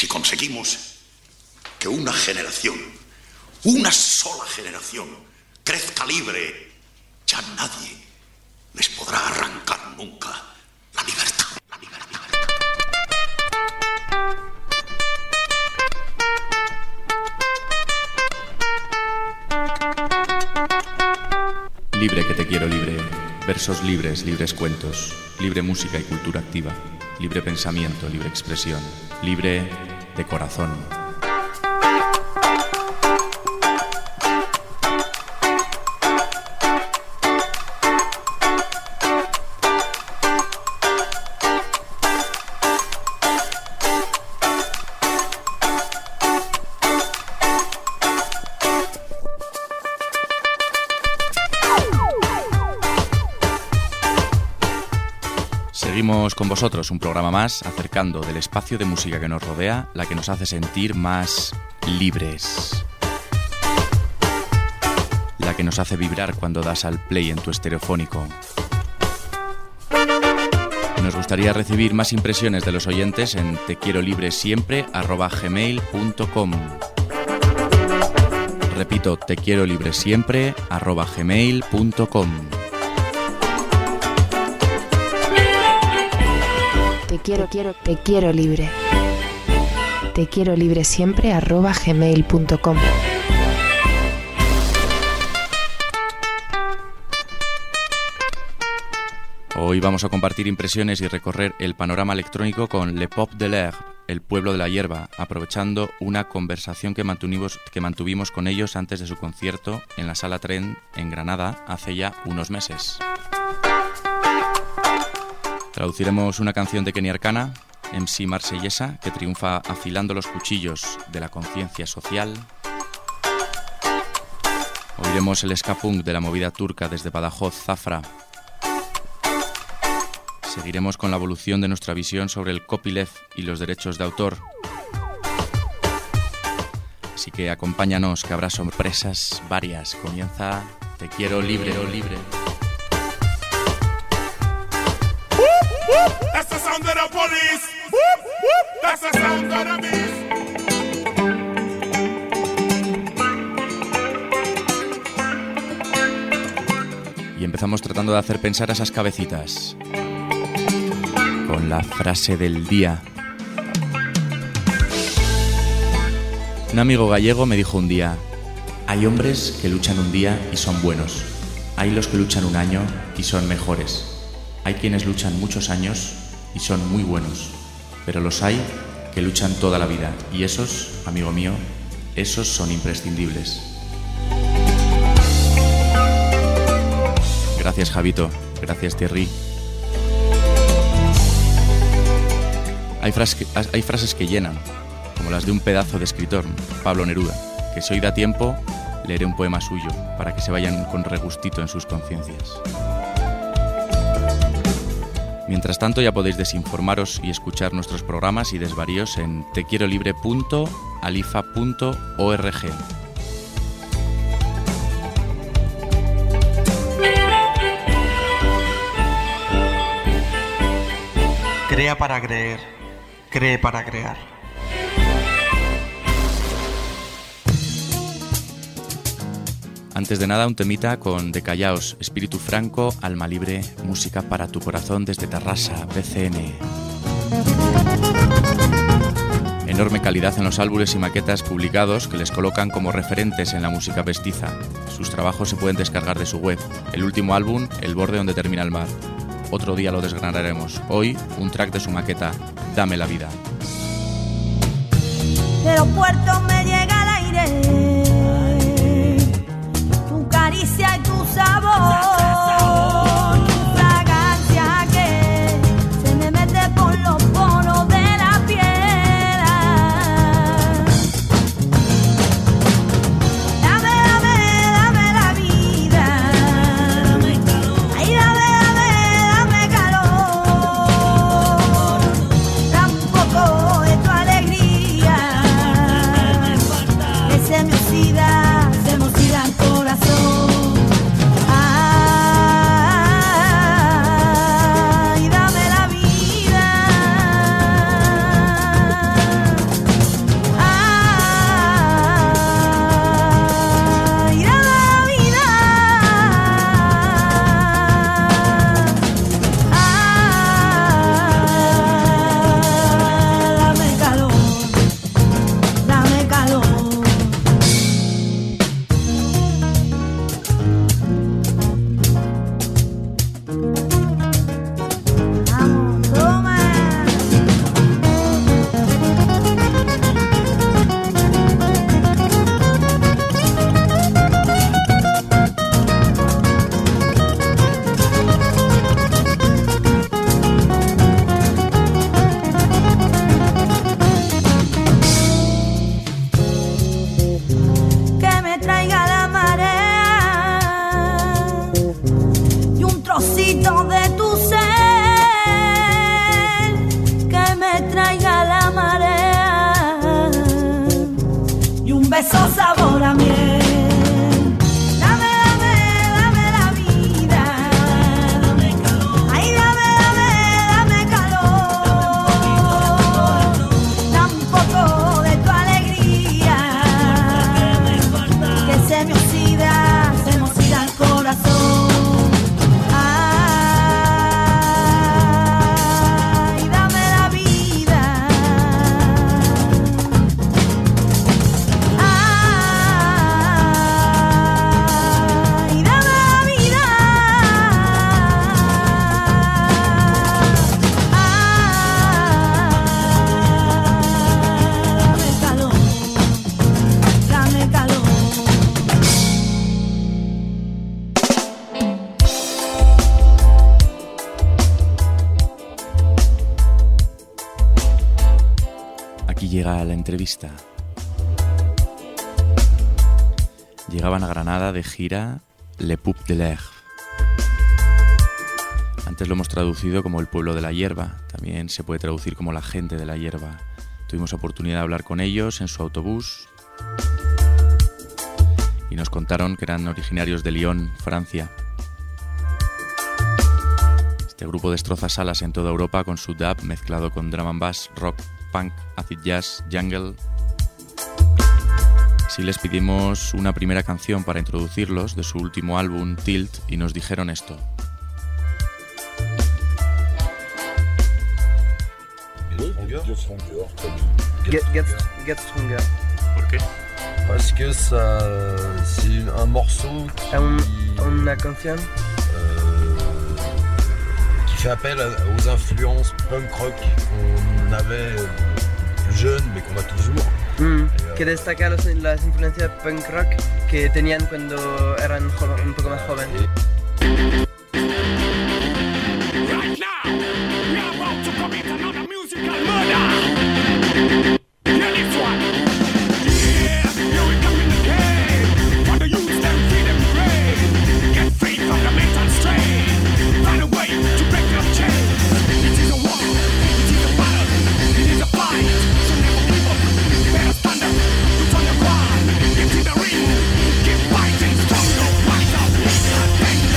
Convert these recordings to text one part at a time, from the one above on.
Si conseguimos que una generación, una sola generación, crezca libre, ya nadie les podrá arrancar nunca la libertad. La libertad. Libre que te quiero libre, versos libres, libres cuentos, libre música y cultura activa, libre pensamiento, libre expresión, libre de corazón. Seguimos con vosotros, un programa más, acercando del espacio de música que nos rodea, la que nos hace sentir más libres. La que nos hace vibrar cuando das al play en tu estereofónico. Nos gustaría recibir más impresiones de los oyentes en tequierolibresiempre@gmail.com. Repito, tequierolibresiempre@gmail.com. Te quiero libre. Te quiero libre siempre @gmail.com. Hoy vamos a compartir impresiones y recorrer el panorama electrónico con Le Pop de l'Herbe, el pueblo de la hierba, aprovechando una conversación que mantuvimos con ellos antes de su concierto en la Sala Tren en Granada hace ya unos meses. Traduciremos una canción de Kenny Arcana, MC marsellesa, que triunfa afilando los cuchillos de la conciencia social. Oiremos el ska punk de la movida turca desde Badajoz, Zafra. Seguiremos con la evolución de nuestra visión sobre el copyleft y los derechos de autor. Así que acompáñanos, que habrá sorpresas varias. Comienza Te quiero libre o libre. That's the sound of the police. Whoop, whoop. That's the sound of the beast. Y empezamos tratando de hacer pensar a esas cabecitas con la frase del día. Un amigo gallego me dijo un día: hay hombres que luchan un día y son buenos. Hay los que luchan un año y son mejores. Hay quienes luchan muchos años y son muy buenos, pero los hay que luchan toda la vida, y esos, amigo mío, esos son imprescindibles. Gracias, Javito. Gracias, Thierry. Hay frases que llenan, como las de un pedazo de escritor, Pablo Neruda, que si hoy da tiempo, leeré un poema suyo para que se vayan con regustito en sus conciencias. Mientras tanto, ya podéis desinformaros y escuchar nuestros programas y desvaríos en tequierolibre.alifa.org. Crea para creer, cree para crear. Antes de nada, un temita con De Callaos, Espíritu Franco, Alma Libre, música para tu corazón desde Tarrasa, BCN. Enorme calidad en los álbumes y maquetas publicados que les colocan como referentes en la música mestiza. Sus trabajos se pueden descargar de su web. El último álbum, El borde donde termina el mar. Otro día lo desgranaremos. Hoy, un track de su maqueta, Dame la vida. De los puertos me llega el aire, tu caricia y tu sabor. Se me ocida el corazón. beso sabor a miel. Dame, dame, dame la vida. Dame calor. Ay, dame, dame, dame calor. Dame un poco de tu alegría. Que se me oxida el corazón. Ay, dame la vida. Ay, dame la vida. Dame calor. Dame calor. Aquí llega la entrevista. Llegaban a Granada de gira Le Pup de l'Air. Antes lo hemos traducido como el pueblo de la hierba, también se puede traducir como la gente de la hierba. Tuvimos oportunidad de hablar con ellos en su autobús y nos contaron que eran originarios de Lyon, Francia. Este grupo destroza salas en toda Europa con su dub mezclado con drum and bass, rock, punk, acid jazz, jungle. Así les pedimos una primera canción para introducirlos de su último álbum, Tilt, y nos dijeron esto. Get Stronger. ¿Por qué? Parce que ça, c'est un morceau Una canción qui fait appel aux influences punk rock qu'on avait plus jeunes mais qu'on a toujours. que destaca las influencias punk rock que tenían cuando eran un poco más jóvenes. Right now, we are about to commit another musical murder. Hear this one. Yeah, here we come in the game. For the youth, them free, them brave. Get free from the mental strain. Find a way to break your chain. It is a war, it is a battle, it is a fight. So never give up, better stand up, put on your ground. Get in the ring, keep fighting, strong, no fight out, make a thing.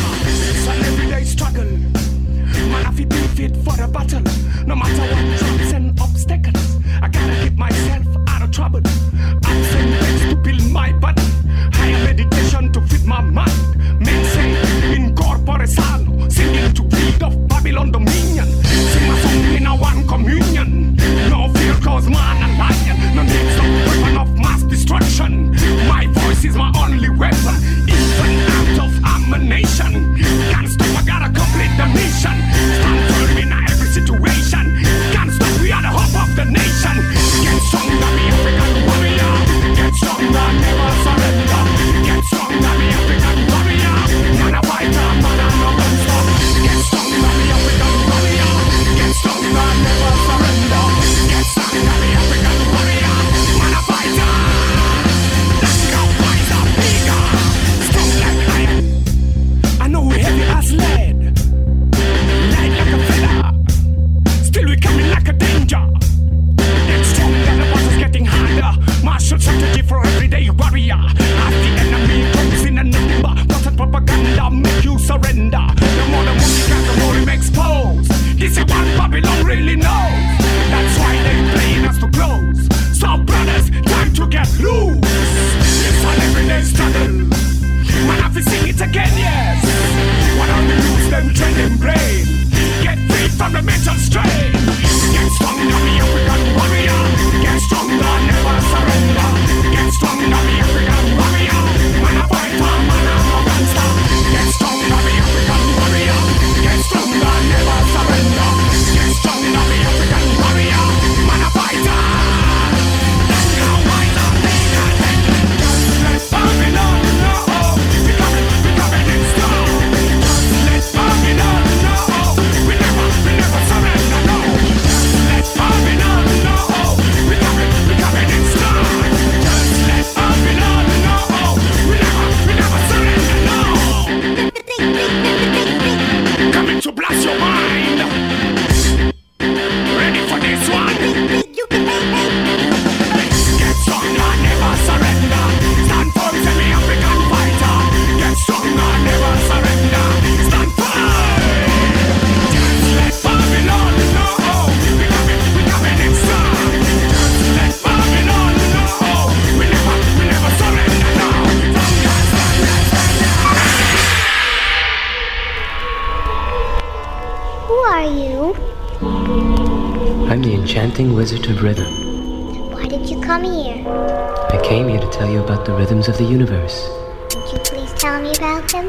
enchanting wizard of rhythm. Why did you come here? I came here to tell you about the rhythms of the universe. Would you please tell me about them?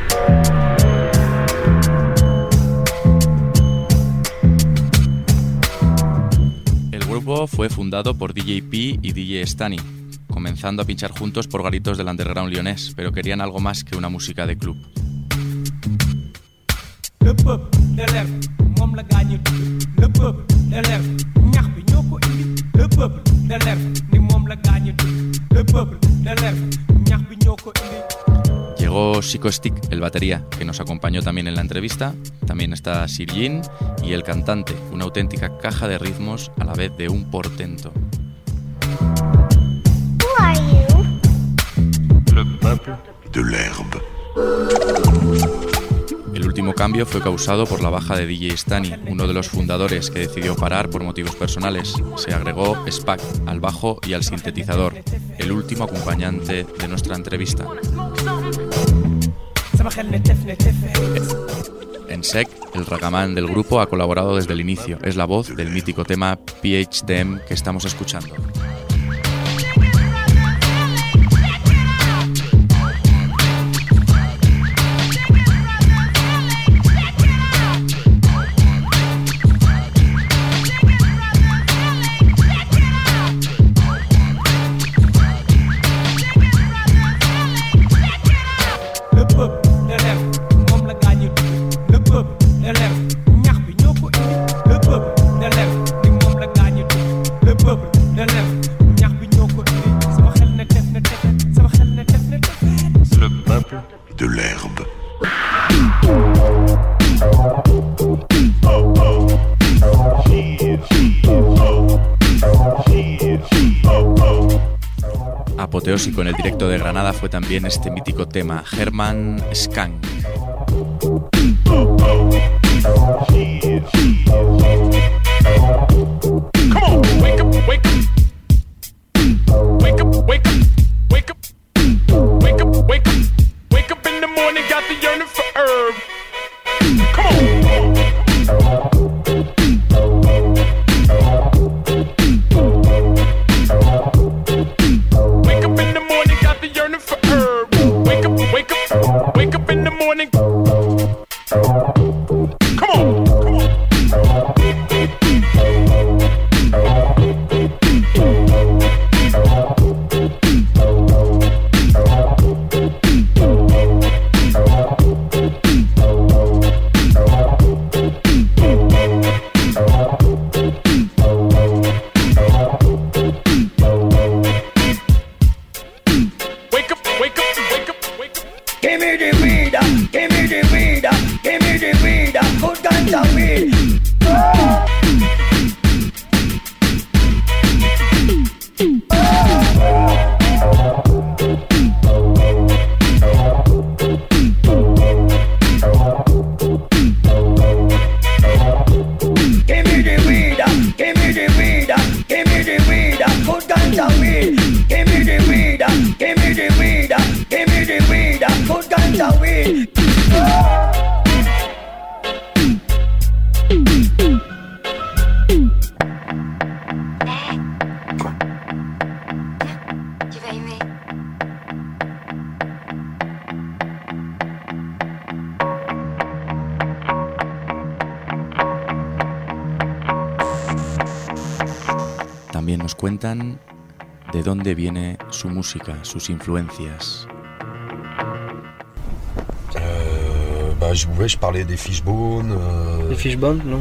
El grupo fue fundado por DJ P y DJ Stani, comenzando a pinchar juntos por garitos del underground lyonés, pero querían algo más que una música de club. Le peuple de l'air, moom la gaañu tudd. Le peuple de l'air, ñax bi ñoo ko indi. Le peuple de l'air, ni moom la gaañu tudd. Le peuple de l'air, ñax bi ñoo ko indi. Llegó Chico Stick, el batería, que nos acompañó también en la entrevista. También está Sirjin y el cantante, una auténtica caja de ritmos a la vez de un portento. Who are you? Le peuple de l'herbe. El último cambio fue causado por la baja de DJ Stani, uno de los fundadores que decidió parar por motivos personales. Se agregó Spack al bajo y al sintetizador, el último acompañante de nuestra entrevista. En Sec, el ragamán del grupo ha colaborado desde el inicio. Es la voz del mítico tema PHDM que estamos escuchando. De l'herbe. Apoteósico en el directo de Granada fue también este mítico tema, Herman Skank. También nos cuentan de dónde viene su música, sus influencias. Je parlais des Fishbone. Les Fishbone, non?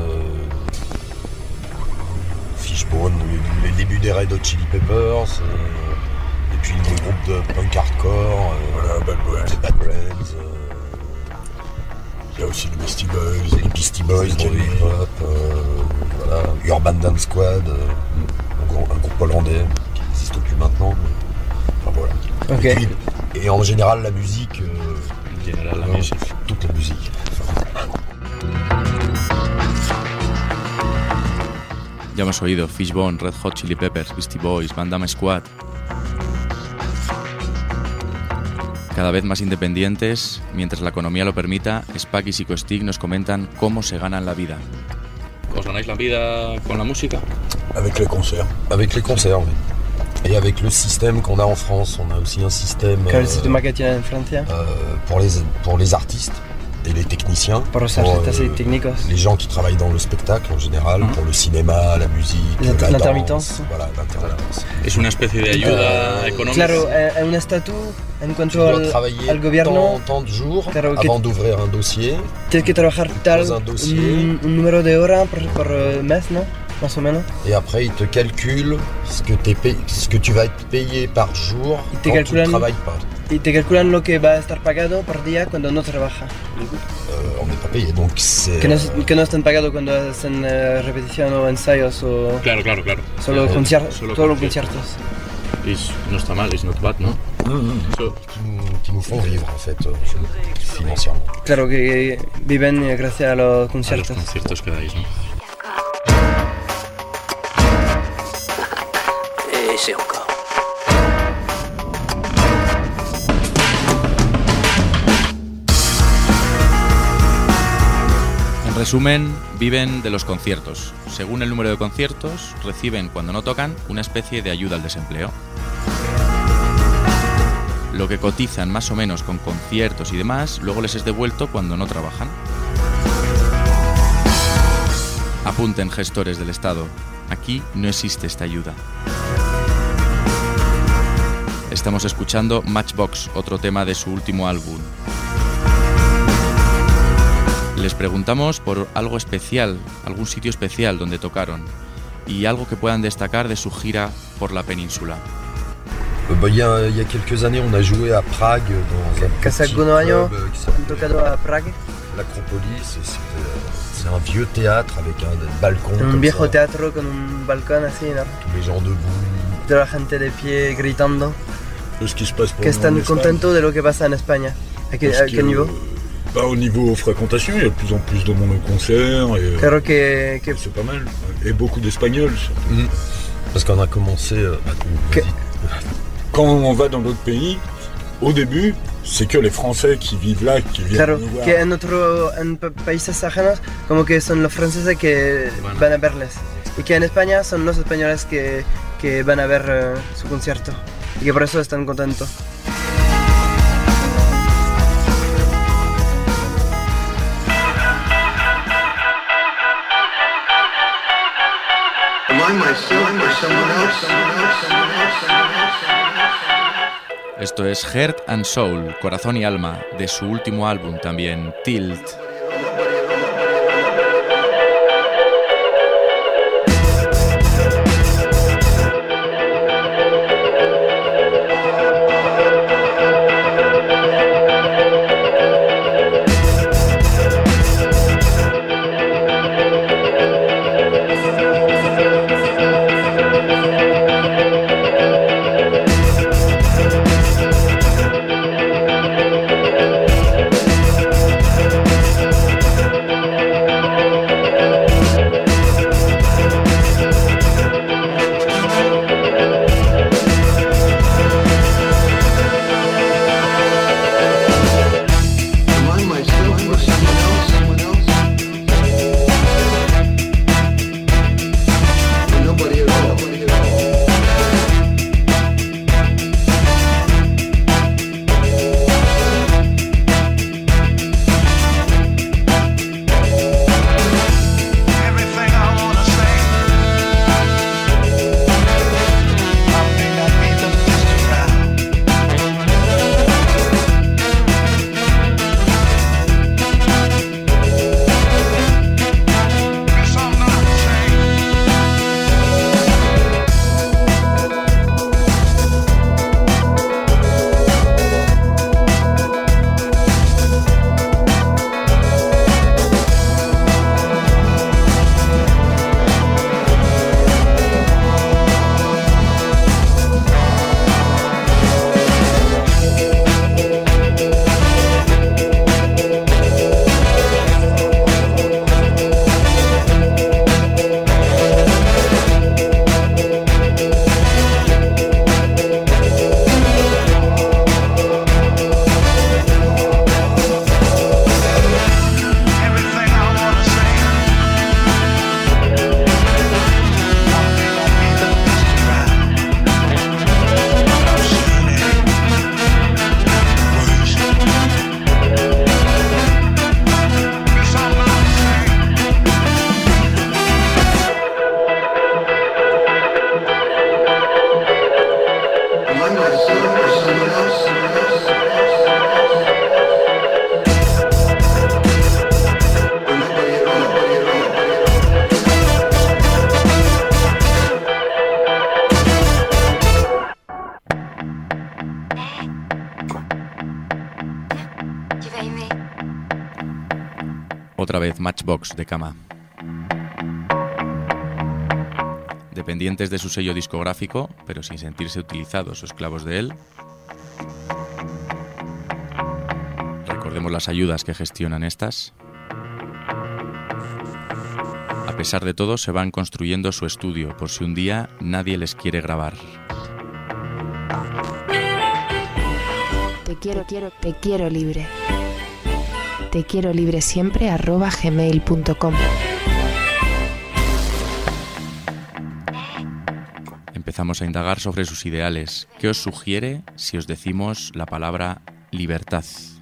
Fishbone, les débuts des Red Hot Chili Peppers, et puis les groupes de punk hardcore, Bad Brains. Il y a aussi les Beastie Boys, Johnny Pop, voilà, Urban Dance Squad, un groupe hollandais qui n'existe plus maintenant. Mais, enfin, voilà. Okay. Et en général, la musique. Toute la musique. Ya hemos oído Fishbone, Red Hot Chili Peppers, Beastie Boys, Van Damme Squad. Cada vez más independientes, mientras la economía lo permita, Spack y Chico Stick nos comentan cómo se ganan la vida. ganáis la vida con la música? Avec les concerts. Avec les concerts, oui. Et avec le système qu'on a en France, on a aussi un système El sistema que tienen en Francia pour les artistes et les techniciens, por los artistas y técnicos, les gens qui travaillent dans le spectacle en général, pour le cinéma, la musique, la danse, voilà, l'intermittence. Es una especie de ayuda económica. Claro, un estatus en Tu cuanto dois travailler al gobierno. tant de jours Claro, avant d'ouvrir un dossier. Tienes que trabajar tal Dans un dossier. un número de horas por mes, ¿no? Más o menos. Et après, ils te calculent ce que tu vas être payé par jour Y te quand tu ne calculan- travailles pas. Y te calculan lo que va a estar pagado por día cuando no trabaja. On n'est pas payé, donc c'est... Que no estén pagados cuando hacen repetición o ensayos o Claro. solo conciertos. Y no está mal, it's not bad, ¿no? So, qui nous font vivre, en fait, financièrement. Claro que viven gracias a los a los conciertos. conciertos que dais, ¿no? Et c'est encore. En resumen, viven de los conciertos. Según el número de conciertos, reciben cuando no tocan una especie de ayuda al desempleo. Lo que cotizan más o menos con conciertos y demás, luego les es devuelto cuando no trabajan. Apunten, gestores del Estado, aquí no existe esta ayuda. Estamos escuchando Matchbox, otro tema de su último álbum. Les preguntamos por algo especial, algún sitio especial donde tocaron y algo que puedan destacar de su gira por la península. Il y a quelques années, on a joué à Prague dans un Que hace petit algunos años club qui han s'appelle tocado a Prague, l'Acropolis. C'est un vieux théâtre avec un balcon en un comme viejo ça, teatro con un balcón así, ¿no? tous les gens debout. Toda la gente de pie gritando, Ce qui se passe pour que nous en están Espagne. contentos de lo que pasa en España. ¿A qué niveau? Au niveau fréquentation, il y a de plus en plus de monde au concert. Et, Claro que c'est pas mal. Et beaucoup d'Espagnols. surtout. Parce qu'on a commencé... Que- Quand on va dans d'autres pays, au début, c'est que les Français qui vivent là, qui viennent Claro, nous voir. que en países ajenos como que son los franceses que van a verles y que en España son los españoles que van a ver su concierto y que por eso están contentos. Esto es Heart and Soul, Corazón y Alma, de su último álbum también, Tilt. Otra vez Matchbox de Kama. Dependientes de su sello discográfico, pero sin sentirse utilizados o esclavos de él. Recordemos las ayudas que gestionan estas. A pesar de todo, se van construyendo su estudio, por si un día nadie les quiere grabar. Te quiero libre. Te quiero libre siempre @gmail.com. Empezamos a indagar sobre sus ideales. ¿Qué os sugiere si os decimos la palabra libertad?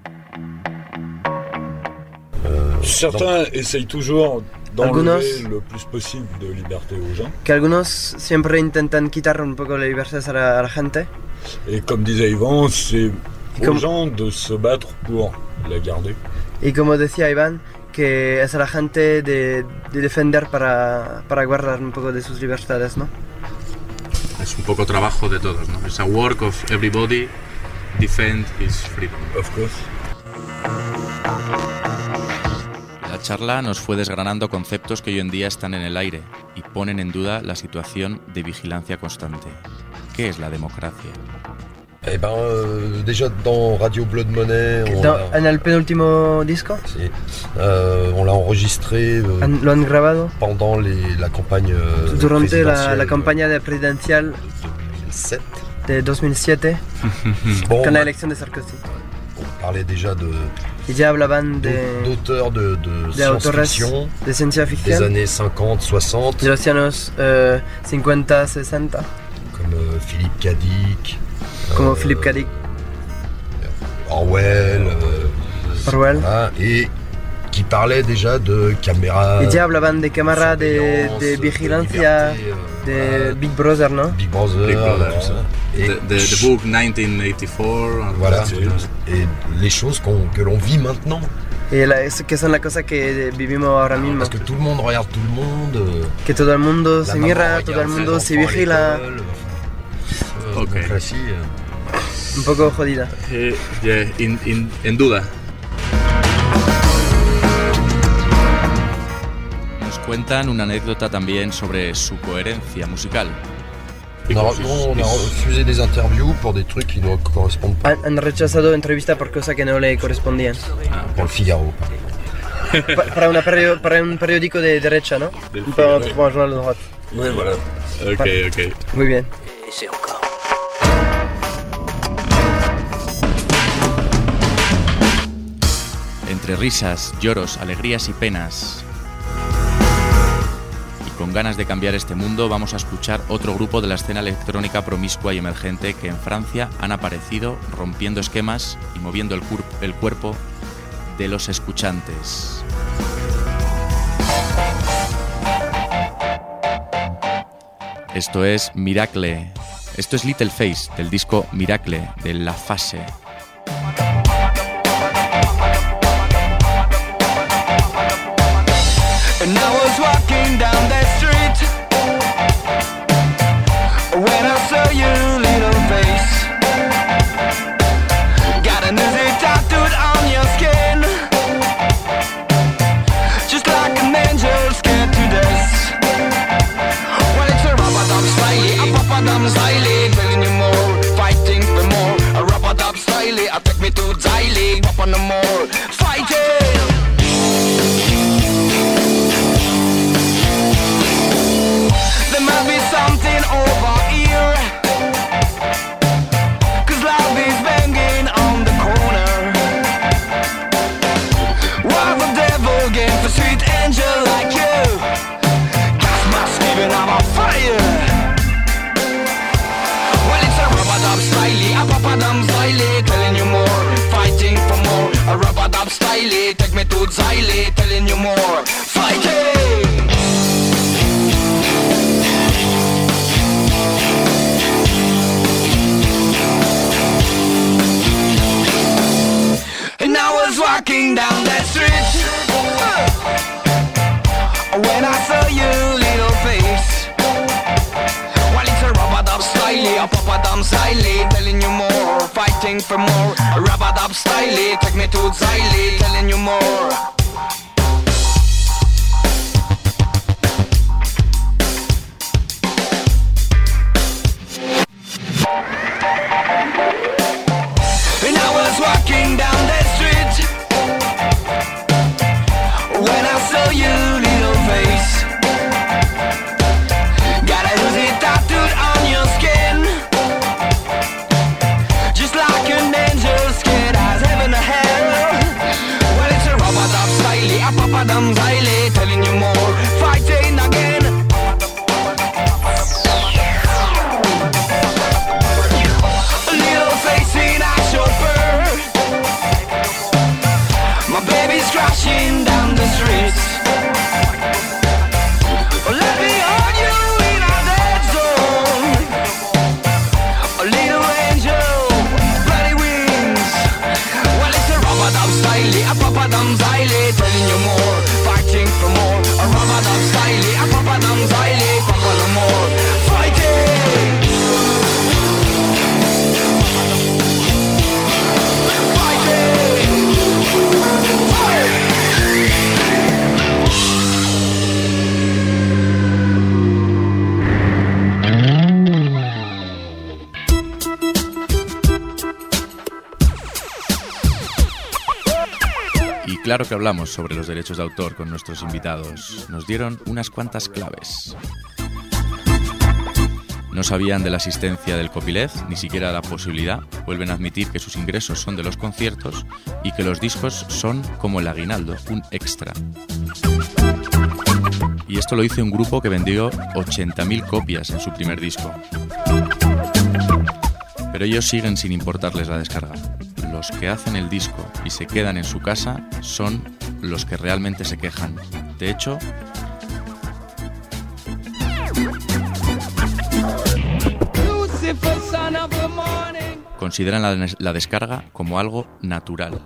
Certains essayent toujours Algunos- d'enlever le plus possible de liberté aux gens. Que algunos siempre intentan quitar un poco la libertad a la gente. Et comme disait Yvan, c'est aux Comme- gens de se battre pour la garder. Y como decía Iván, que es a la gente de defender para guardar un poco de sus libertades, ¿no? Es un poco trabajo de todos, ¿no? Es a work of everybody defend his freedom. Of course. La charla nos fue desgranando conceptos que hoy en día están en el aire y ponen en duda la situación de vigilancia constante. ¿Qué es la democracia? Eh ben, déjà dans Radio Blood Money, En el penúltimo disco si, on l'a enregistré lo han grabado pendant la campagne durante la présidentielle campaña de presidencial 2007. de 2007 Bon, con la bah, elección de Sarkozy. on parlait déjà Y ya hablaban d'auteurs de autores science-fiction de ciencia des ficción années 50, 60, de los años 50, 60, comme Philippe K. Dick, como Philip K. Dick, Orwell, Orwell. voilà, et qui parlaient déjà de caméras, Y ya hablaban de cámara, de surveillance, vigilancia, liberté, de voilà, Big Brother, ¿no? Big Brother, Big Brother, tout ça. Et The book 1984. voilà, et les choses que l'on vit maintenant. Y que son las cosas que vivimos ahora mismo. Parce que tout le monde regarde tout le monde. Que todo el mundo la se maman mira, regarde todo el ses mundo se enfants à vigila. l'école, Ok. démocratie, Un poco jodida. En duda. Nos cuentan una anécdota también sobre su coherencia musical. on a refusé des interviews pour des trucs qui ne correspondent pas. Han rechazado entrevistas por cosas que no le correspondían. Pour le Figaro. Para un periódico de derecha, ¿no? Para un journal de droite. Ouais, voilà. Ok. Muy bien. Entre risas, lloros, alegrías y penas. Y con ganas de cambiar este mundo, vamos a escuchar otro grupo de la escena electrónica promiscua y emergente que en Francia han aparecido rompiendo esquemas y moviendo el cuerpo de los escuchantes. Esto es Miracle. Esto es Little Face, del disco Miracle, de La Fase. And I was walking down the street when I saw your little face. Got an easy tattooed on your skin, just like an angel scared to death. Well, it's a rub-a-dub style, a pop-a-dub style, telling you more, fighting for more. A rub-a-dub style, I take me to Ziley, pop on the more, fighting. There might be something over here, 'cause love is banging on the corner. While the devil game for sweet angel like you, gas mask giving up a fire. Well, it's a rub-a-dub style, a pop-a-dub style, telling you more, fighting for more. A rub-a-dub style, take me to Ziley, telling you more, fighting. And I was walking down that street when I saw your little face. Well, it's a rub-a-dub style, a pop-a-dub style, telling you more, fighting for more. A rub-a-dub style, take me to Ziley, telling you more. claro que hablamos sobre los derechos de autor con nuestros invitados. Nos dieron unas cuantas claves. No sabían de la existencia del copyleft, ni siquiera la posibilidad. Vuelven a admitir que sus ingresos son de los conciertos y que los discos son como el aguinaldo, un extra. Y esto lo hizo un grupo que vendió 80.000 copias en su primer disco. Pero ellos siguen sin importarles la descarga. Los que hacen el disco y se quedan en su casa son los que realmente se quejan. De hecho, consideran la descarga como algo natural.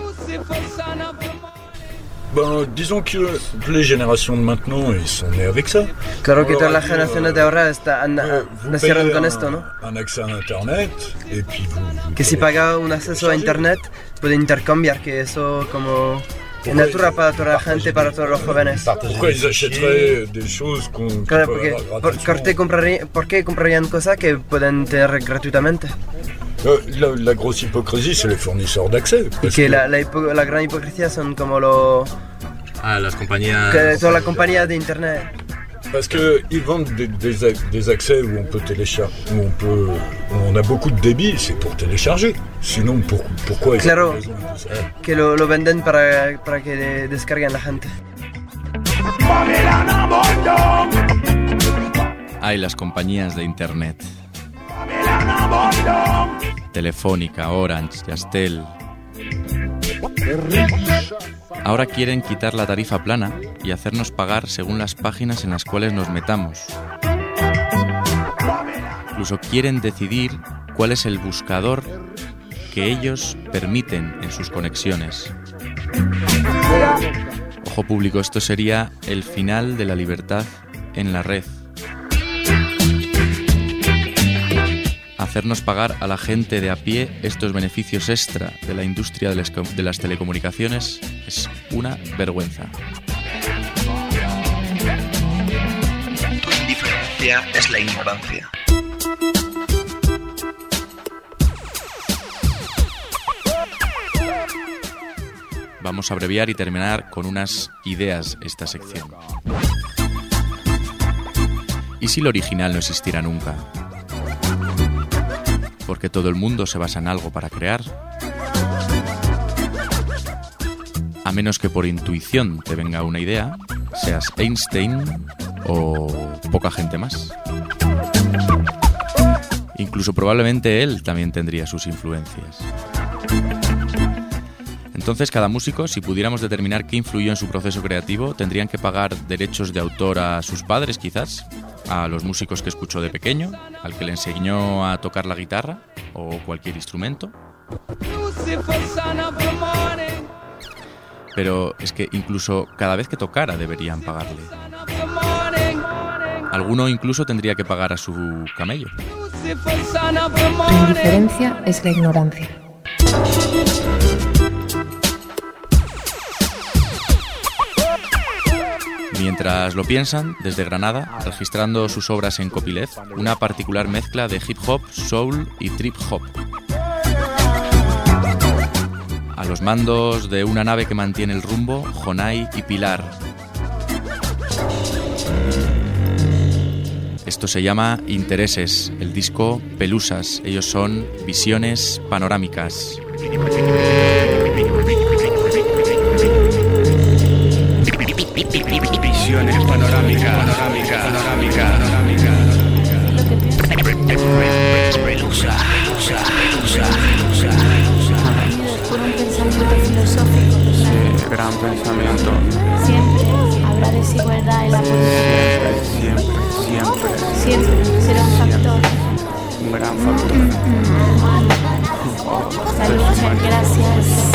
Ben, disons que les générations de maintenant, ils sont nés avec ça. Claro que todas las generaciones de ahora nacieron con esto, ¿no? Un accès à Internet, et puis vous que si paga un acceso a Internet, puede intercambiar, que eso como es natural para toda la gente, para todos los jóvenes. Pourquoi ils achèteraient des choses qu'on Claro, peut avoir gratuitement? ¿por qué comprarían cosas que pueden tener gratuitamente? La grosse hypocrisie, c'est les fournisseurs d'accès. Y que la gran hipocresía son como las compañías... todas las compañías de Internet. Parce qu'ils vendent des accès où on peut télécharger, où on a beaucoup de débit, c'est pour télécharger. Sinon, pourquoi Claro, que lo venden para que descarguen la gente. Hay las compañías de Internet. Telefónica, Orange, Yastel. Ahora quieren quitar la tarifa plana y hacernos pagar según las páginas en las cuales nos metamos. Incluso quieren decidir cuál es el buscador que ellos permiten en sus conexiones. Ojo público, esto sería el final de la libertad en la red. Hacernos pagar a la gente de a pie estos beneficios extra de la industria de las telecomunicaciones es una vergüenza. Tu indiferencia es la ignorancia. Vamos a abreviar y terminar con unas ideas esta sección. ¿Y si lo original no existiera nunca? Porque todo el mundo se basa en algo para crear. A menos que por intuición te venga una idea, seas Einstein o poca gente más. Incluso probablemente él también tendría sus influencias. Entonces, cada músico, si pudiéramos determinar qué influyó en su proceso creativo, tendrían que pagar derechos de autor a sus padres, quizás, a los músicos que escuchó de pequeño, al que le enseñó a tocar la guitarra o cualquier instrumento. Pero es que incluso cada vez que tocara deberían pagarle. Alguno incluso tendría que pagar a su camello. Tu indiferencia es la ignorancia. Mientras lo piensan, desde Granada, registrando sus obras en copyleft, una particular mezcla de hip hop, soul y trip hop. A los mandos de una nave que mantiene el rumbo, Jonay y Pilar. Esto se llama Intereses, el disco Pelusas. Ellos son Visiones Panorámicas. Visiones panorámicas. Pelusa. Por un pensamiento filosófico. Sí, gran pensamiento. Siempre habrá desigualdad en la política. Siempre será un factor. Un gran factor. La lucha, gracias.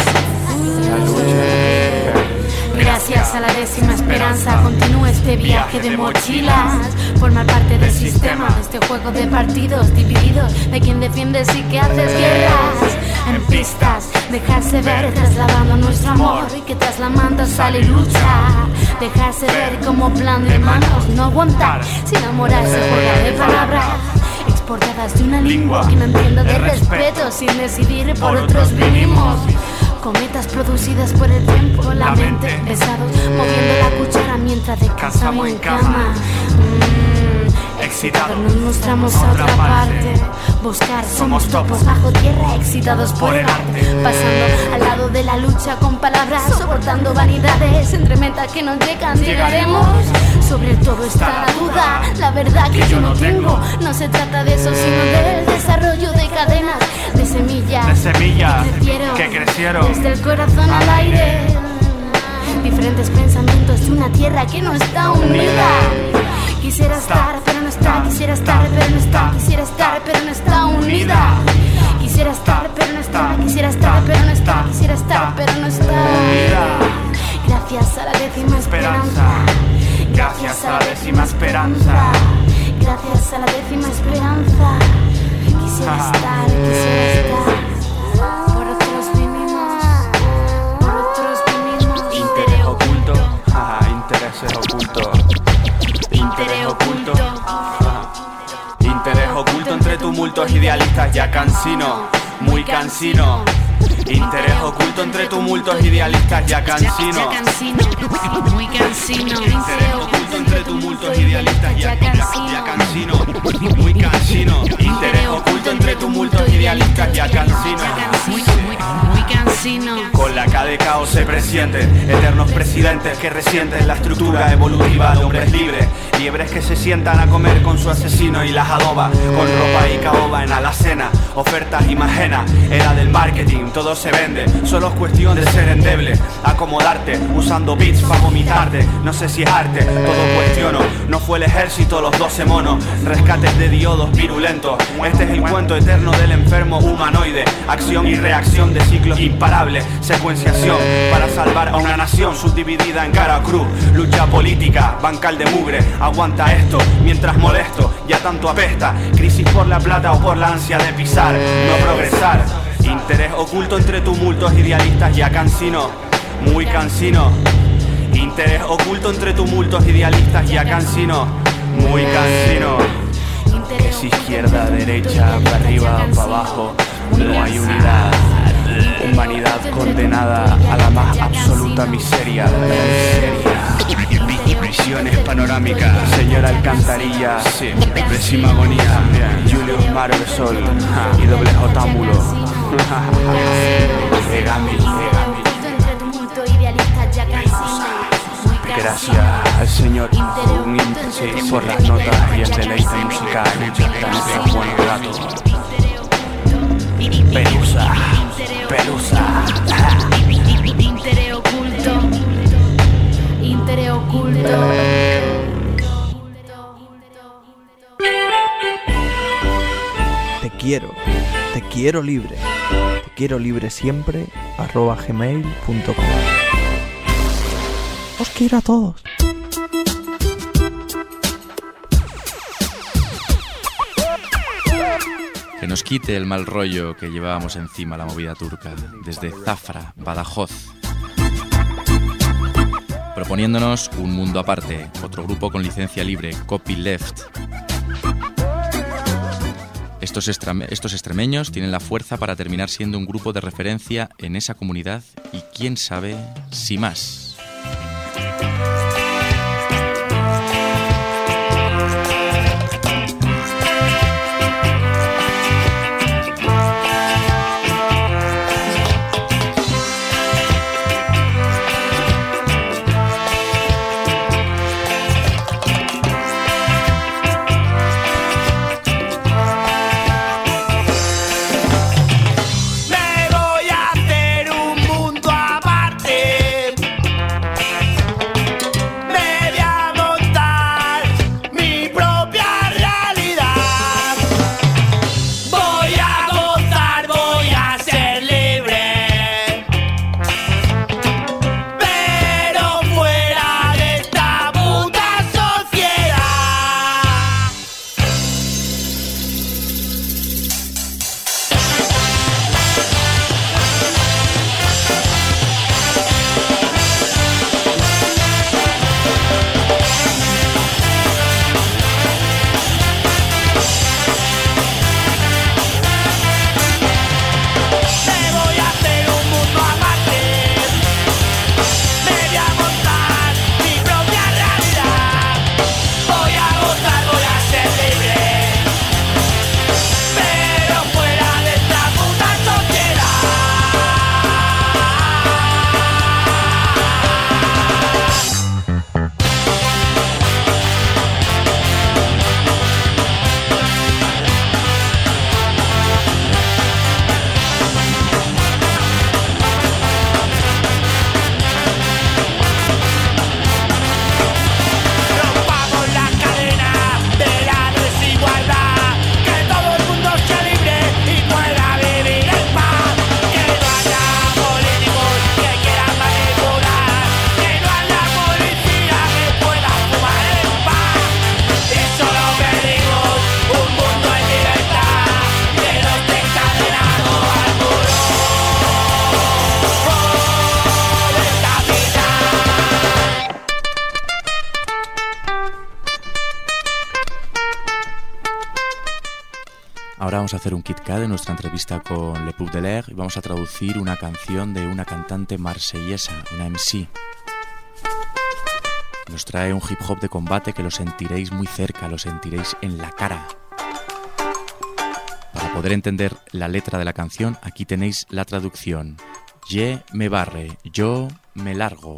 Gracias a la décima esperanza continúa este viaje de mochilas. Formar parte del sistema, de este juego de partidos divididos, de quien defiendes y que haces guerras. En pistas, dejarse ver trasladando nuestro amor, y que tras la manta sale lucha. Dejarse ver como plan de hermanos, no aguantar si la moral se juega de palabras. Exportadas de una lengua que no entiendo de respeto, sin decidir por otros vivimos. Cometas producidas por el tiempo, la mente, besados, moviendo la cuchara mientras descansamos en cama. Excitados, nos mostramos a otra parte. Buscar, somos topos bajo tierra, excitados por el arte. Pasando al lado de la lucha con palabras, soportando vanidades, entre metas que nos llegan, llegaremos. Sobre todo está la duda, la verdad que yo no tengo. No se trata de eso, sino del desarrollo de cadenas, de semillas que crecieron desde el corazón al aire. Diferentes pensamientos de una tierra que no está unida. Quisiera estar, pero no está. Quisiera estar, pero no está. Quisiera estar, pero no está unida. Quisiera estar, pero no está. Quisiera estar, pero no está. Quisiera estar, pero no está unida. Gracias a la décima esperanza. Gracias a la décima esperanza. Gracias a la décima esperanza. Quisiera estar, quisiera estar. Por otros vinimos. Por otros vinimos. Interés oculto. Intereses ocultos. Interés oculto. Interés oculto entre tumultos idealistas ya cansino, muy cansino. Interés oculto entre tumultos idealistas ya cansino. Muy cansino. Interés oculto entre tumultos idealistas ya cansino. Muy cansino. Interés oculto entre tumultos idealistas ya cansino. Muy cansino. Con la K de caos se presienten eternos presidentes que resienten la estructura evolutiva de hombres libres. Liebres que se sientan a comer con su asesino y las adoba con ropa y caoba en alacena. Ofertas imagenas, era del marketing, todo se vende. Solo es cuestión de ser endeble, acomodarte, usando beats para vomitarte. No sé si es arte, todo cuestiono. No fue el ejército, los 12 monos, rescates de diodos virulentos. Este es el cuento eterno del enfermo humanoide. Acción y reacción de ciclos imparables. Secuenciación para salvar a una nación subdividida en cara cruz. Lucha política, bancal de mugre. Aguanta esto, mientras molesto, ya tanto apesta. Crisis por la plata o por la ansia de pisar, no progresar. Interés oculto entre tumultos idealistas ya cansino, muy cansino. Interés oculto entre tumultos idealistas ya cansino, muy cansino. Es izquierda, derecha, para arriba, para abajo, no hay unidad. Humanidad condenada a la más absoluta miseria. Visiones panorámicas. Señora Alcantarilla, sí. Pésima agonía. Julius Maro el Sol y doble Jotámulo. Egami. Gracias al señor sí, por las notas y el deleite musical. Nuestro buen gato. Pelusa. Interés oculto. Interés oculto. Te quiero libre. Te quiero libre siempre @gmail.com. Os quiero a todos. Que nos quite el mal rollo que llevábamos encima la movida turca, desde Zafra, Badajoz. Proponiéndonos Un Mundo Aparte, otro grupo con licencia libre, Copyleft. Estos extremeños tienen la fuerza para terminar siendo un grupo de referencia en esa comunidad y quién sabe si más. vamos a hacer un Kit Kat de nuestra entrevista con Le Pup de l'Air y vamos a traducir una canción de una cantante marsellesa, una MC. Nos trae un hip hop de combate que lo sentiréis muy cerca, lo sentiréis en la cara. Para poder entender la letra de la canción, aquí tenéis la traducción. Je me barre, yo me largo.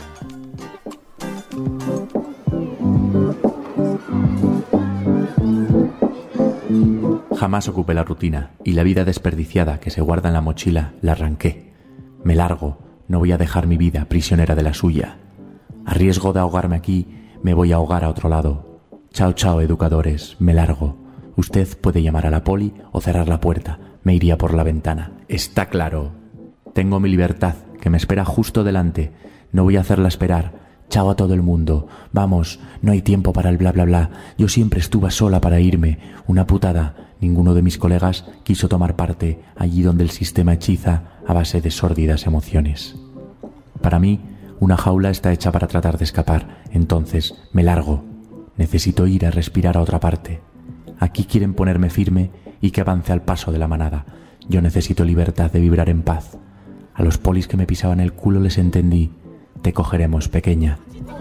Jamás ocupé la rutina y la vida desperdiciada que se guarda en la mochila la arranqué. Me largo, no voy a dejar mi vida prisionera de la suya. A riesgo de ahogarme aquí, me voy a ahogar a otro lado. Chao, chao, educadores, me largo. Usted puede llamar a la poli o cerrar la puerta. Me iría por la ventana. Está claro. Tengo mi libertad, que me espera justo delante. No voy a hacerla esperar. Chao a todo el mundo. Vamos, no hay tiempo para el bla bla bla. Yo siempre estuve sola para irme. Una putada. Ninguno de mis colegas quiso tomar parte allí donde el sistema hechiza a base de sórdidas emociones. Para mí, una jaula está hecha para tratar de escapar. Entonces, me largo. Necesito ir a respirar a otra parte. Aquí quieren ponerme firme y que avance al paso de la manada. Yo necesito libertad de vibrar en paz. A los polis que me pisaban el culo les entendí. Te cogeremos, pequeña.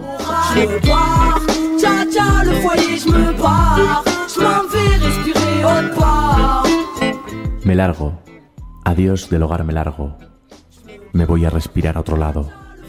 Me largo. Adiós del hogar me largo. Me voy a respirar a otro lado.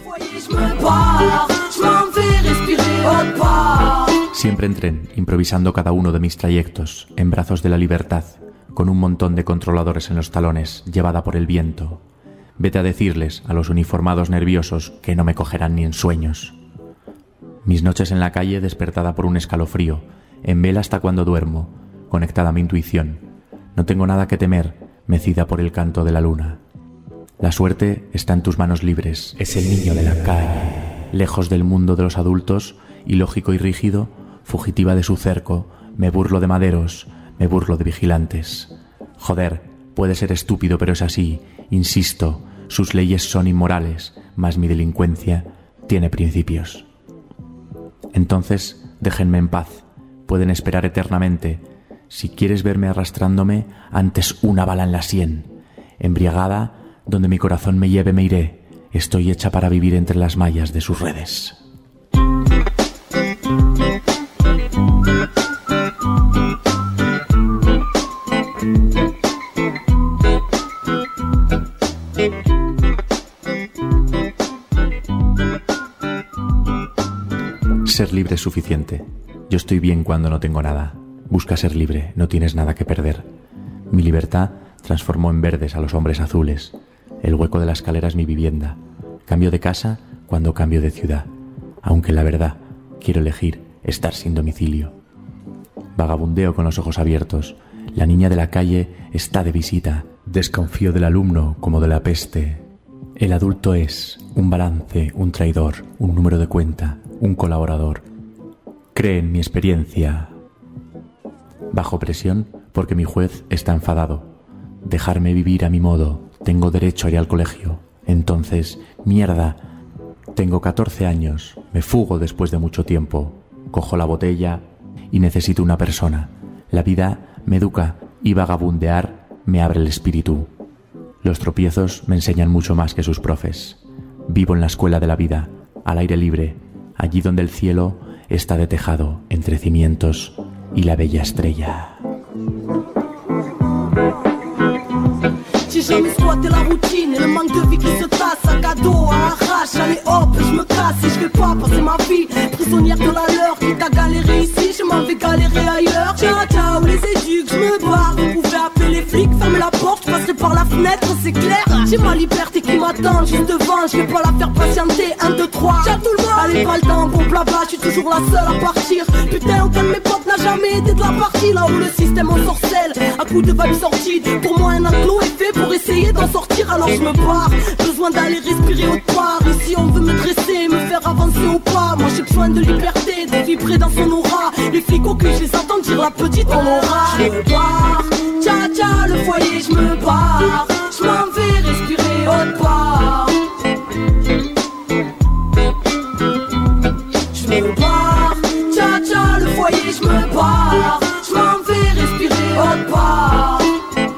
Siempre en tren, improvisando cada uno de mis trayectos, en brazos de la libertad, con un montón de controladores en los talones, llevada por el viento. Vete a decirles a los uniformados nerviosos que no me cogerán ni en sueños. Mis noches en la calle despertada por un escalofrío, en vela hasta cuando duermo, conectada a mi intuición. No tengo nada que temer, mecida por el canto de la luna. La suerte está en tus manos libres, es el niño de la calle. Lejos del mundo de los adultos, ilógico y rígido, fugitiva de su cerco, me burlo de maderos, me burlo de vigilantes. Joder, puede ser estúpido, pero es así, insisto, sus leyes son inmorales, mas mi delincuencia tiene principios. Entonces, déjenme en paz, pueden esperar eternamente. Si quieres verme arrastrándome, antes una bala en la sien. Embriagada, donde mi corazón me lleve me iré, estoy hecha para vivir entre las mallas de sus redes. Ser libre es suficiente. Yo estoy bien cuando no tengo nada. Busca ser libre, no tienes nada que perder. Mi libertad transformó en verdes a los hombres azules. El hueco de la escalera es mi vivienda. Cambio de casa cuando cambio de ciudad. Aunque la verdad, quiero elegir estar sin domicilio. Vagabundeo con los ojos abiertos. La niña de la calle está de visita. Desconfío del alumno como de la peste. El adulto es un balance, un traidor, un número de cuenta, un colaborador. Cree en mi experiencia. Bajo presión porque mi juez está enfadado. Dejarme vivir a mi modo. Tengo derecho a ir al colegio. Entonces, mierda. Tengo 14 años. Me fugo después de mucho tiempo. Cojo la botella y necesito una persona. La vida me educa y vagabundear me abre el espíritu. Los tropiezos me enseñan mucho más que sus profes. Vivo en la escuela de la vida, al aire libre, allí donde el cielo está de tejado entre cimientos y la bella estrella. J'ai jamais squatté la routine et le manque de vie qui se tasse. Sac à dos, à l'arrache, allez hop, je me casse. Et je vais pas passer ma vie prisonnière de la leur. Quitte à galérer ici, je m'en vais galérer ailleurs. Ciao, ciao, les éduques, je me barre. Vous pouvez appeler les flics, fermez la porte, je passerai par la fenêtre, c'est clair. J'ai ma liberté qui m'attend juste devant, je vais pas la faire patienter. 1, 2, 3, ciao tout le monde. Allez, pas le temps, bon blabla, je suis toujours la seule à partir. Putain, aucun de mes potes n'a jamais été de la partie. Là où le système ensorcelle, à coups de vibes sordides. Pour moi, un enclos est fait pour essayer d'en sortir, alors je me barre. Besoin d'aller respirer autre part. Ici on veut me dresser, me faire avancer au pas. Moi j'ai besoin de liberté, de vibrer dans son aura. Les flics au cul, je les entends dire la petite on aura. Je me barre, tcha tcha le foyer, je me barre. Je m'en vais respirer autre part. Je me barre, tcha tcha le foyer, je me barre. Je m'en vais respirer autre part.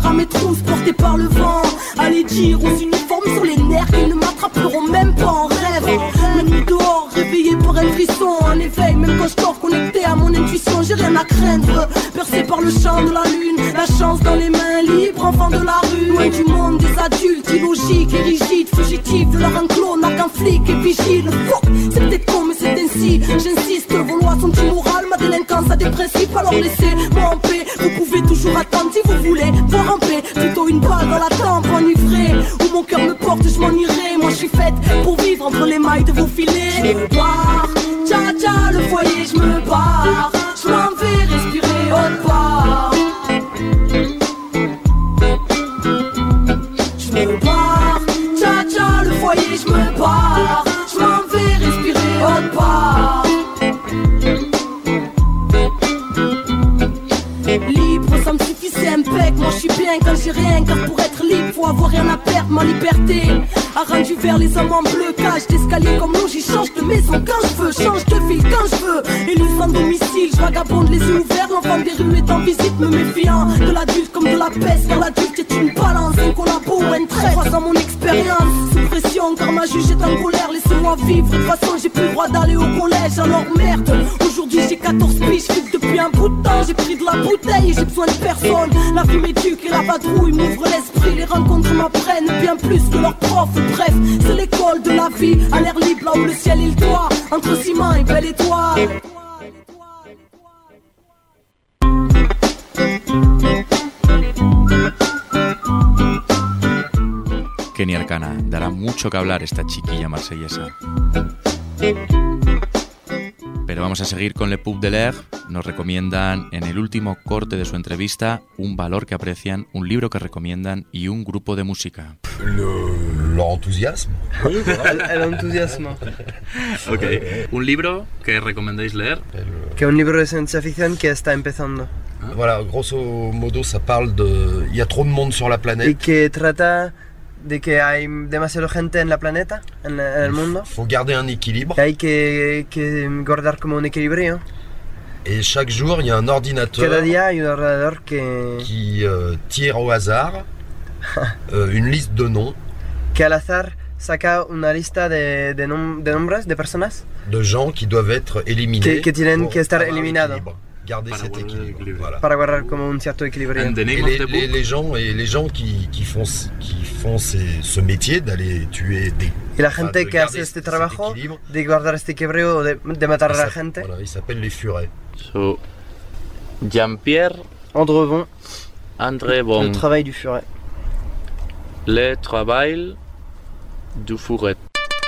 à mes trousses portées par le vent. Allez dire aux uniformes sur les nerfs qu'ils ne m'attraperont même pas en rêve. La nuit dehors, réveillé par un frisson, en éveil, même quand je dors connecté à mon intuition, j'ai rien à craindre. Percé par le champ de la lune, la chance dans les mains libres, enfant de la rue. Loin du monde des adultes, illogiques et rigides, fugitifs de leur enclos, n'a qu'un flic et vigile. Fuck, c'est peut-être con mais c'est ainsi, j'insiste, vos lois sont immorales, ma délinquance a des principes, alors laissez-moi en paix. Vous pouvez toujours attendre si vous voulez, voir en paix, plutôt une balle dans la tempe enivrée. Où mon cœur me porte, je m'en irai. Moi je suis faite pour vivre entre les mailles de vos filets. Je me barre, tcha tcha, le foyer je me barre. Je m'en vais respirer autre part. Je me barre, tcha tcha, le foyer je me barre. Je m'en vais respirer autre part. Libre, ça me suffit, c'est impec. Moi je suis bien quand j'ai rien, car pour être libre faut avoir rien à perdre. Ma liberté a rendu vers les hommes en bleu. Cage d'escalier comme l'eau, j'y change de maison quand je veux, change de ville quand je veux. Élu sans domicile, je vagabonde les yeux ouverts. L'enfant des rues est en visite, me méfiant de l'adulte comme de la peste. Car l'adulte est une balance, un collabo ou un trait. Croisant mon expérience, sous pression car ma juge est en colère. Laissez-moi vivre, de toute façon j'ai plus le droit d'aller au collège. Alors merde, aujourd'hui j'ai 14 piges, je depuis un bout de temps. J'ai pris de la bouteille et j'ai besoin de personne. La vie m'éduque et la vadrouille m'ouvre l'esprit. Les rencontres m'apprennent bien plus que leurs profs. Bref, c'est l'école de la vie, à l'air libre là où le ciel et le toit, entre ciment et belle étoile. Kenny Arcana, dará mucho que hablar esta chiquilla marsellesa. Pero vamos a seguir con Le Peuple de l'Air. Nos recomiendan en el último corte de su entrevista un valor que aprecian, un libro que recomiendan y un grupo de música. Leur enthousiasme. El entusiasmo. Ok. ¿Un libro que recomendáis leer? Que un libro de ciencia ficción que está empezando. Voilà, grosso modo, ça parle de... Il y a trop de monde sur la planète. Y que trata de que hay demasiada gente en la planeta, en el mundo. Faut garder un équilibre. Y hay que guardar como un equilibrio. Et chaque jour, il y a un ordinateur Cada día hay un ordenador qui tire au hasard une liste de noms. Que al azar saca una lista de nombres de personas. De gens qui doivent être éliminés. Que tienen que estar eliminados. Garder cet équilibre. Voilà. Para guardar como un cierto equilibrio. Et les gens qui font ce métier d'aller tuer des... Y la gente que hace este trabajo de guardar este equilibrio, de matar a la gente. Voilà, ils s'appellent les furets. So, Jean-Pierre André Bon. Le travail du furet. Le travail du furet.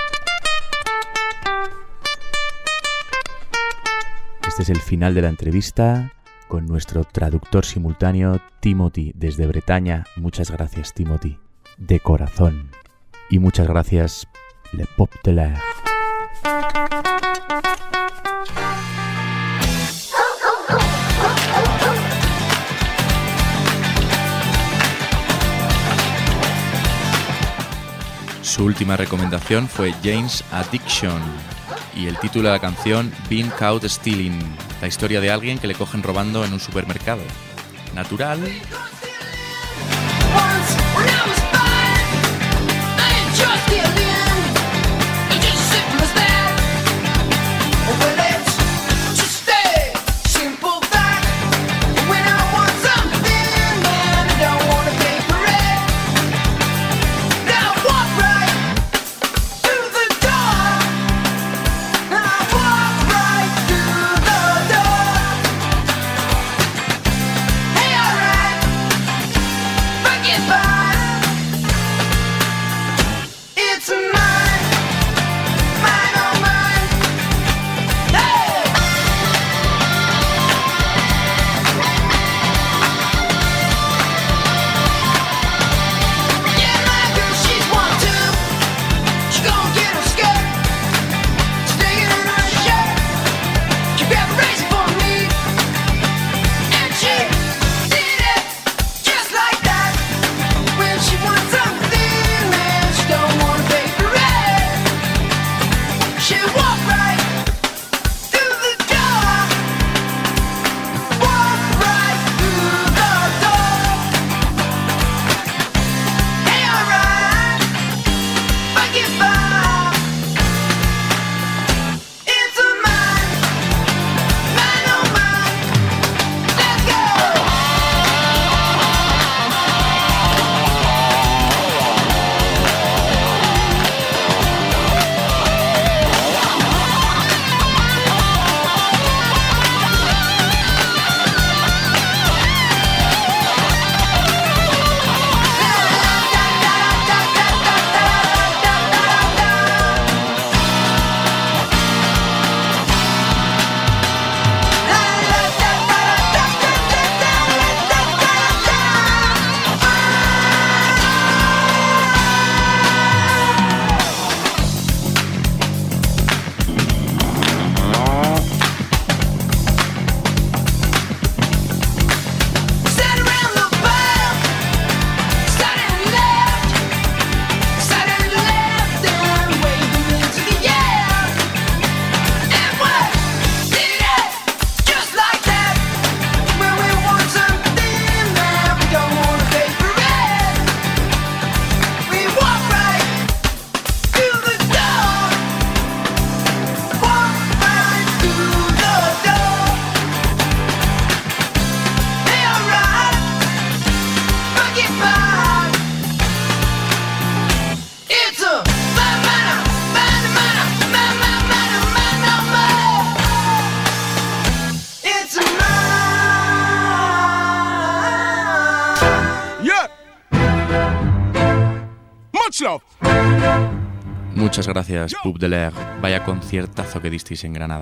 Este es el final de la entrevista con nuestro traductor simultáneo Timothy desde Bretaña. Muchas gracias, Timothy, de corazón. Y muchas gracias, Le Peuple de l'Air. Su última recomendación fue Jane's Addiction y el título de la canción Being Caught Stealing, la historia de alguien que le cogen robando en un supermercado. Natural. Muchas gracias, Pub de l'Air. Vaya conciertazo que disteis en Granada.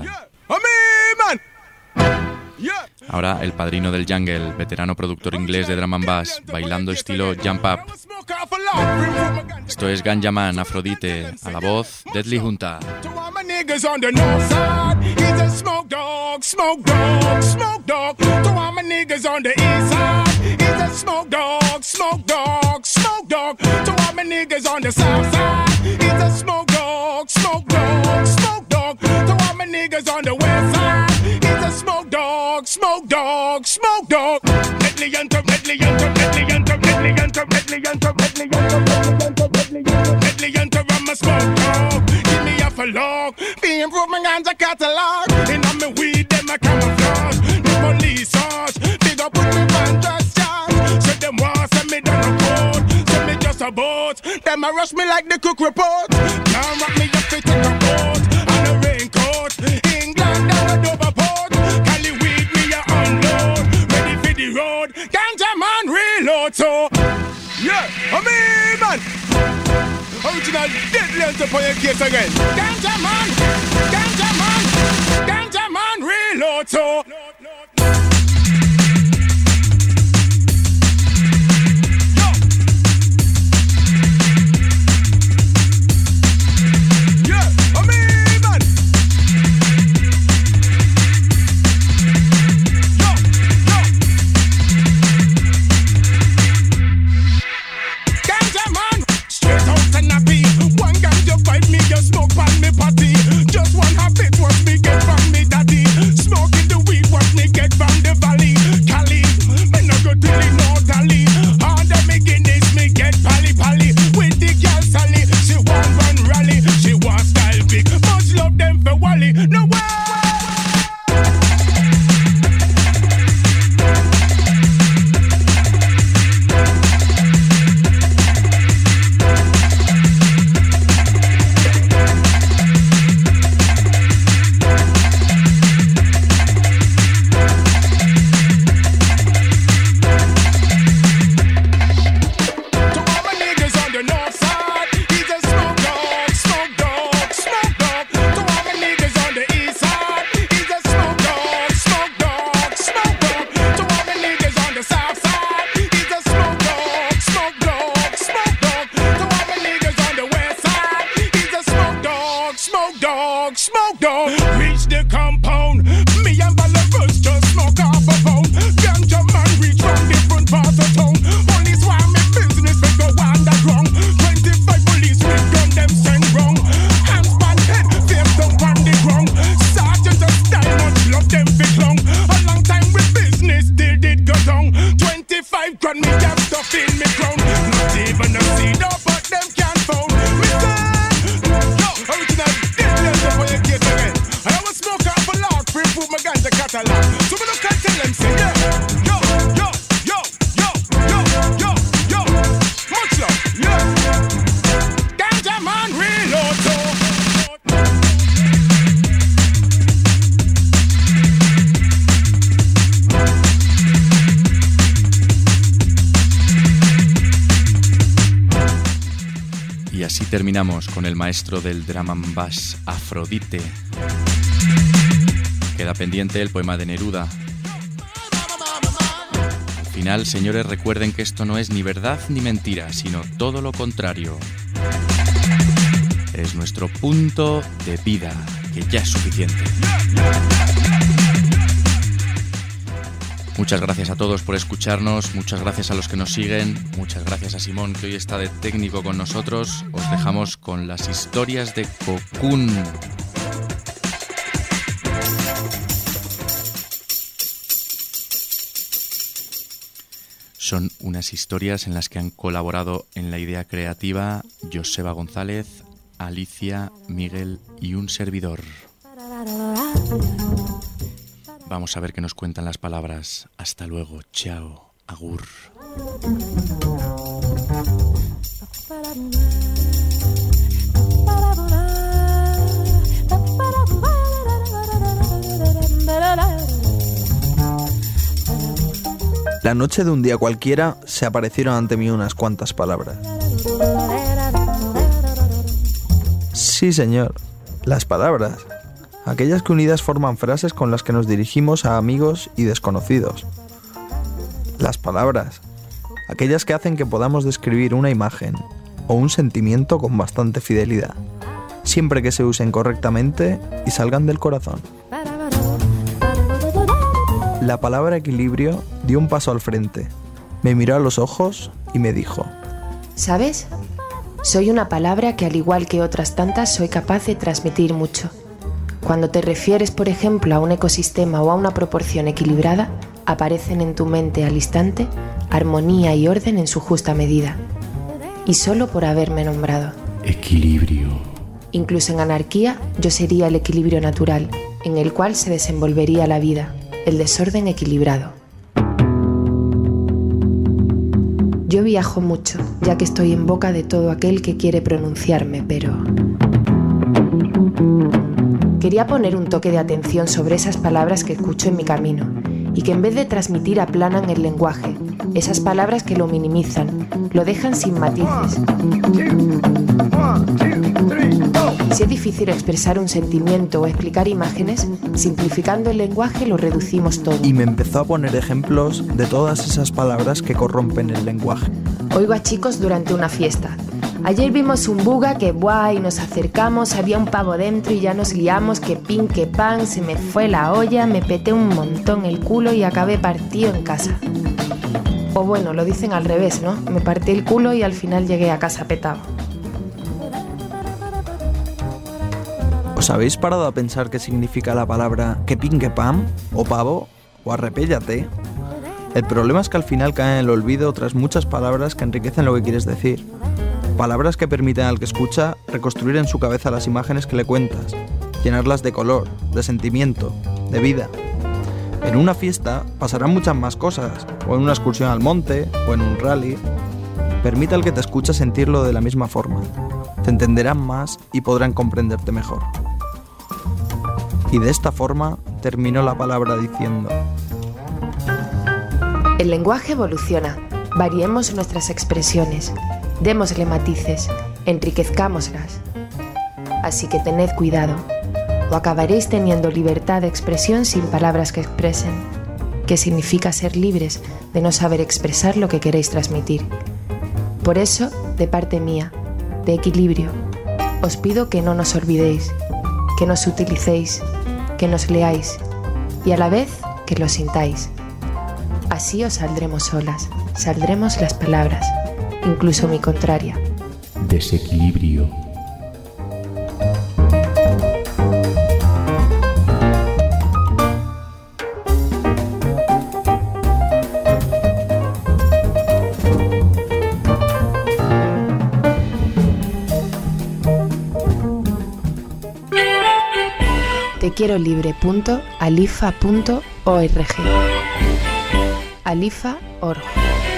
Ahora el padrino del jungle, veterano productor inglés de drum and bass, bailando estilo Jump Up. Esto es Ganja Man, Afrodite, a la voz Deadly Junta. Niggas on the north side, he's a smoke dog, smoke dog, smoke dog. To all my niggas on the east side, he's a smoke dog, smoke dog, smoke dog. To all my niggas on the south side, he's a smoke dog, smoke dog, smoke dog. To all my niggas on the west side, he's a smoke dog, smoke dog, smoke dog. Deadly hunter, deadly hunter, deadly hunter, deadly hunter, deadly hunter, deadly hunter, deadly hunter, I'm a smoke dog. Give me a log, be improving on the catalog. And I'm a weed, them a camouflage. The police charge, big up with me van just charge. So them want send me down the road, send me just a boat. Them a rush me like the cook report. Now wrap me up to take a boat and a raincoat. England down a Doverport. Cali weed me a unload, ready for the road. Ganja man reload. So yeah, I mean man. Original deadly hunter for your case again. Ganja man, ganja man, ganja man, reload so. Smoke on me party, just one habit what me get from me daddy. Smoking the weed what me get from the valley. Cali, me no go dilly no dally. Under me Guinness me get pally pally. With the girl Sally, she want run rally. She want style big, much love them for Wally. No way. Smoke dog, reach the compound. Me and Balabus just smoke off a pound. Ganja man reach from different parts of town. Police want me business, we go underground. 25 police with gun them send wrong. Hands on head, face down on the ground. Sergeant just style, much love them fit long. A long time with business, still did go down. 25 grand, me have stuff in me crown. Not even a seed up, but them can't found. Me say, yo, original. I always smoke up a lot, free food, my ganja catalog. So me look and tell them, say, yeah, yo, yo, yo, yo, yo, yo, yo, much love, yeah. Ganja man reload, so. Y así terminamos con el maestro del drum and bass, Afrodite. Queda pendiente el poema de Neruda. Al final, señores, recuerden que esto no es ni verdad ni mentira, sino todo lo contrario. Es nuestro punto de vida, que ya es suficiente. Muchas gracias a todos por escucharnos, muchas gracias a los que nos siguen, muchas gracias a Simón, que hoy está de técnico con nosotros. Os dejamos con las historias de Cocoon. Son unas historias en las que han colaborado en la idea creativa Joseba González, Alicia, Miguel y un servidor. Vamos a ver qué nos cuentan las palabras. Hasta luego, chao, agur. La noche de un día cualquiera se aparecieron ante mí unas cuantas palabras. Sí, señor. Las palabras. Aquellas que unidas forman frases con las que nos dirigimos a amigos y desconocidos. Las palabras. Aquellas que hacen que podamos describir una imagen o un sentimiento con bastante fidelidad, siempre que se usen correctamente y salgan del corazón. La palabra equilibrio dio un paso al frente, me miró a los ojos y me dijo: ¿sabes? Soy una palabra que, al igual que otras tantas, soy capaz de transmitir mucho. Cuando te refieres, por ejemplo, a un ecosistema o a una proporción equilibrada, aparecen en tu mente al instante armonía y orden en su justa medida. Y solo por haberme nombrado. Equilibrio. Incluso en anarquía, yo sería el equilibrio natural, en el cual se desenvolvería la vida, el desorden equilibrado. Yo viajo mucho, ya que estoy en boca de todo aquel que quiere pronunciarme, pero... quería poner un toque de atención sobre esas palabras que escucho en mi camino, y que en vez de transmitir aplanan el lenguaje, esas palabras que lo minimizan, lo dejan sin matices. Si es difícil expresar un sentimiento o explicar imágenes, simplificando el lenguaje lo reducimos todo. Y me empezó a poner ejemplos de todas esas palabras que corrompen el lenguaje. Oigo a chicos durante una fiesta. Ayer vimos un buga que buah y nos acercamos, había un pavo dentro y ya nos liamos, que pin, que pan, se me fue la olla, me peté un montón el culo y acabé partido en casa. O bueno, lo dicen al revés, ¿no? Me partí el culo y al final llegué a casa petado. ¿Os habéis parado a pensar qué significa la palabra que pin, que pam, o pavo, o arrepéllate? El problema es que al final caen en el olvido otras muchas palabras que enriquecen lo que quieres decir. Palabras que permiten al que escucha reconstruir en su cabeza las imágenes que le cuentas, llenarlas de color, de sentimiento, de vida. En una fiesta pasarán muchas más cosas, o en una excursión al monte, o en un rally. Permite al que te escucha sentirlo de la misma forma. Te entenderán más y podrán comprenderte mejor. Y de esta forma terminó la palabra diciendo: el lenguaje evoluciona, variemos nuestras expresiones, démosle matices, enriquezcámoslas. Así que tened cuidado, o acabaréis teniendo libertad de expresión sin palabras que expresen, que significa ser libres de no saber expresar lo que queréis transmitir. Por eso, de parte mía, de Equilibrio, os pido que no nos olvidéis, que nos utilicéis, que nos leáis y a la vez que lo sintáis. Así os saldremos solas, saldremos las palabras, incluso mi contraria. Desequilibrio. Tequierolibre.alifa.org. Alifa.org.